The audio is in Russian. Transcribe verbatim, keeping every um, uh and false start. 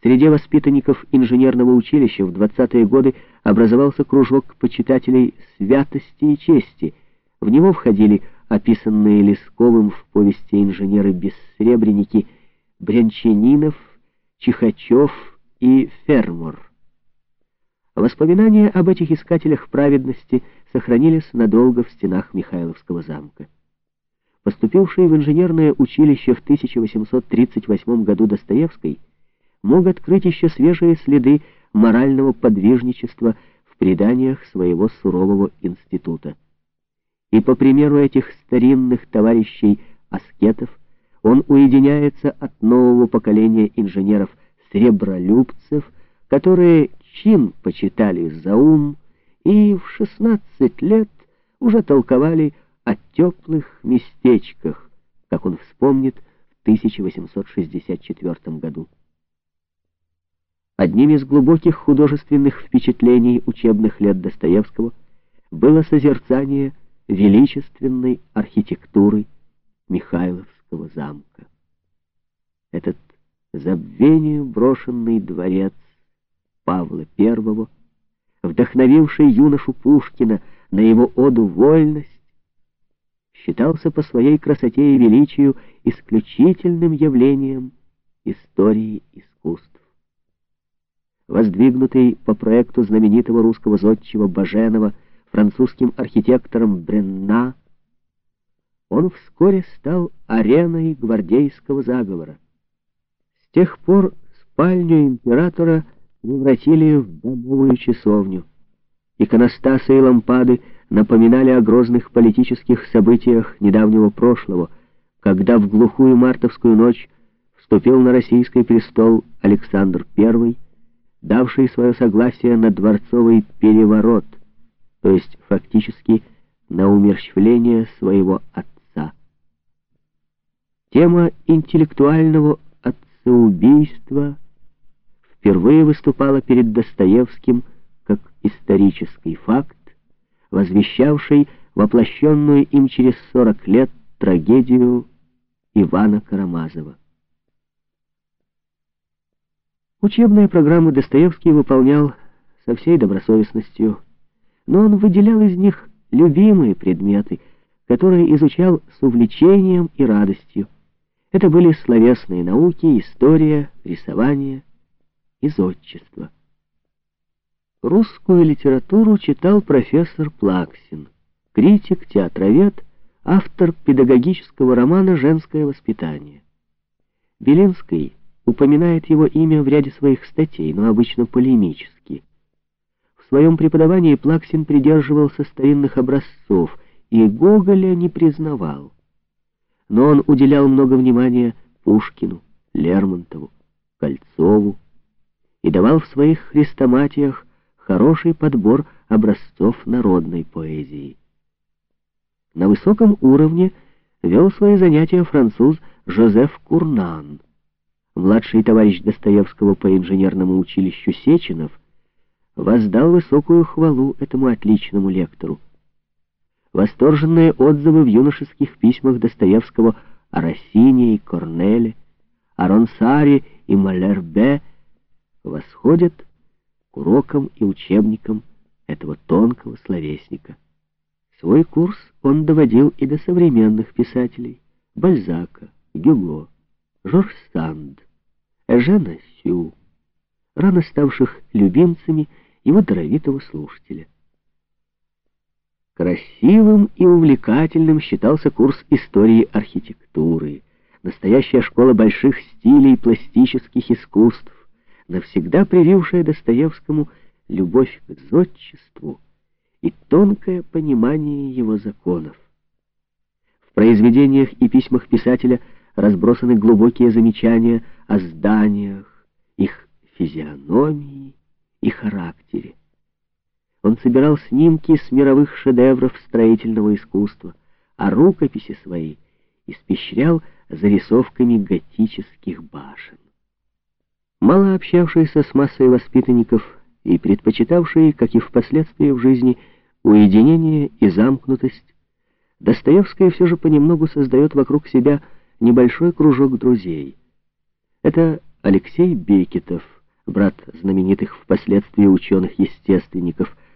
среде воспитанников инженерного училища в двадцатые годы образовался кружок почитателей святости и чести. В него входили описанные Лесковым в повести инженеры-бессребреники Брянчанинов, Чихачев и Фермор. Воспоминания об этих искателях праведности сохранились надолго в стенах Михайловского замка. Поступивший в инженерное училище в тысяча восемьсот тридцать восьмом году Достоевский мог открыть еще свежие следы морального подвижничества в преданиях своего сурового института. И по примеру этих старинных товарищей-аскетов он уединяется от нового поколения инженеров-сребролюбцев, которые чин почитали за ум и в шестнадцать лет уже толковали о теплых местечках, как он вспомнит в тысяча восемьсот шестьдесят четвёртом году. Одним из глубоких художественных впечатлений учебных лет Достоевского было созерцание величественной архитектуры Михайловского замка. Этот забвению брошенный дворец Павла Первого, вдохновивший юношу Пушкина на его оду «Вольность», считался по своей красоте и величию исключительным явлением истории искусств. Воздвигнутый по проекту знаменитого русского зодчего Баженова французским архитектором Бренна, он вскоре стал ареной гвардейского заговора. С тех пор спальню императора превратили в домовую часовню. Иконостасы и лампады напоминали о грозных политических событиях недавнего прошлого, когда в глухую мартовскую ночь вступил на российский престол Александр Первый, давший свое согласие на дворцовый переворот, то есть фактически на умерщвление своего отца. Тема интеллектуального отцеубийства впервые выступала перед Достоевским как исторический факт, возвещавший воплощенную им через сорок лет трагедию Ивана Карамазова. Учебные программы Достоевский выполнял со всей добросовестностью, но он выделял из них любимые предметы, которые изучал с увлечением и радостью. Это были словесные науки, история, рисование и зодчество. Русскую литературу читал профессор Плаксин, критик, театровед, автор педагогического романа «Женское воспитание». Белинский упоминает его имя в ряде своих статей, но обычно полемически. В своем преподавании Плаксин придерживался старинных образцов и Гоголя не признавал. Но он уделял много внимания Пушкину, Лермонтову, Кольцову и давал в своих хрестоматиях хороший подбор образцов народной поэзии. На высоком уровне вел свои занятия француз Жозеф Курнан. Младший товарищ Достоевского по инженерному училищу Сеченов воздал высокую хвалу этому отличному лектору. Восторженные отзывы в юношеских письмах Достоевского о Россине и Корнеле, о Ронсаре и Малербе восходят к урокам и учебникам этого тонкого словесника. Свой курс он доводил и до современных писателей — Бальзака, Гюго, Жорж Санд, Эжена Сю, рано ставших любимцами его даровитого слушателя. Красивым и увлекательным считался курс истории архитектуры, настоящая школа больших стилей пластических искусств, навсегда привившая Достоевскому любовь к зодчеству и тонкое понимание его законов. В произведениях и письмах писателя разбросаны глубокие замечания о зданиях, их физиономии и характере. Он собирал снимки с мировых шедевров строительного искусства, а рукописи свои испещрял зарисовками готических башен. Мало общавшийся с массой воспитанников и предпочитавший, как и впоследствии в жизни, уединение и замкнутость, Достоевский все же понемногу создает вокруг себя небольшой кружок друзей. Это Алексей Бекетов, брат знаменитых впоследствии ученых-естественников,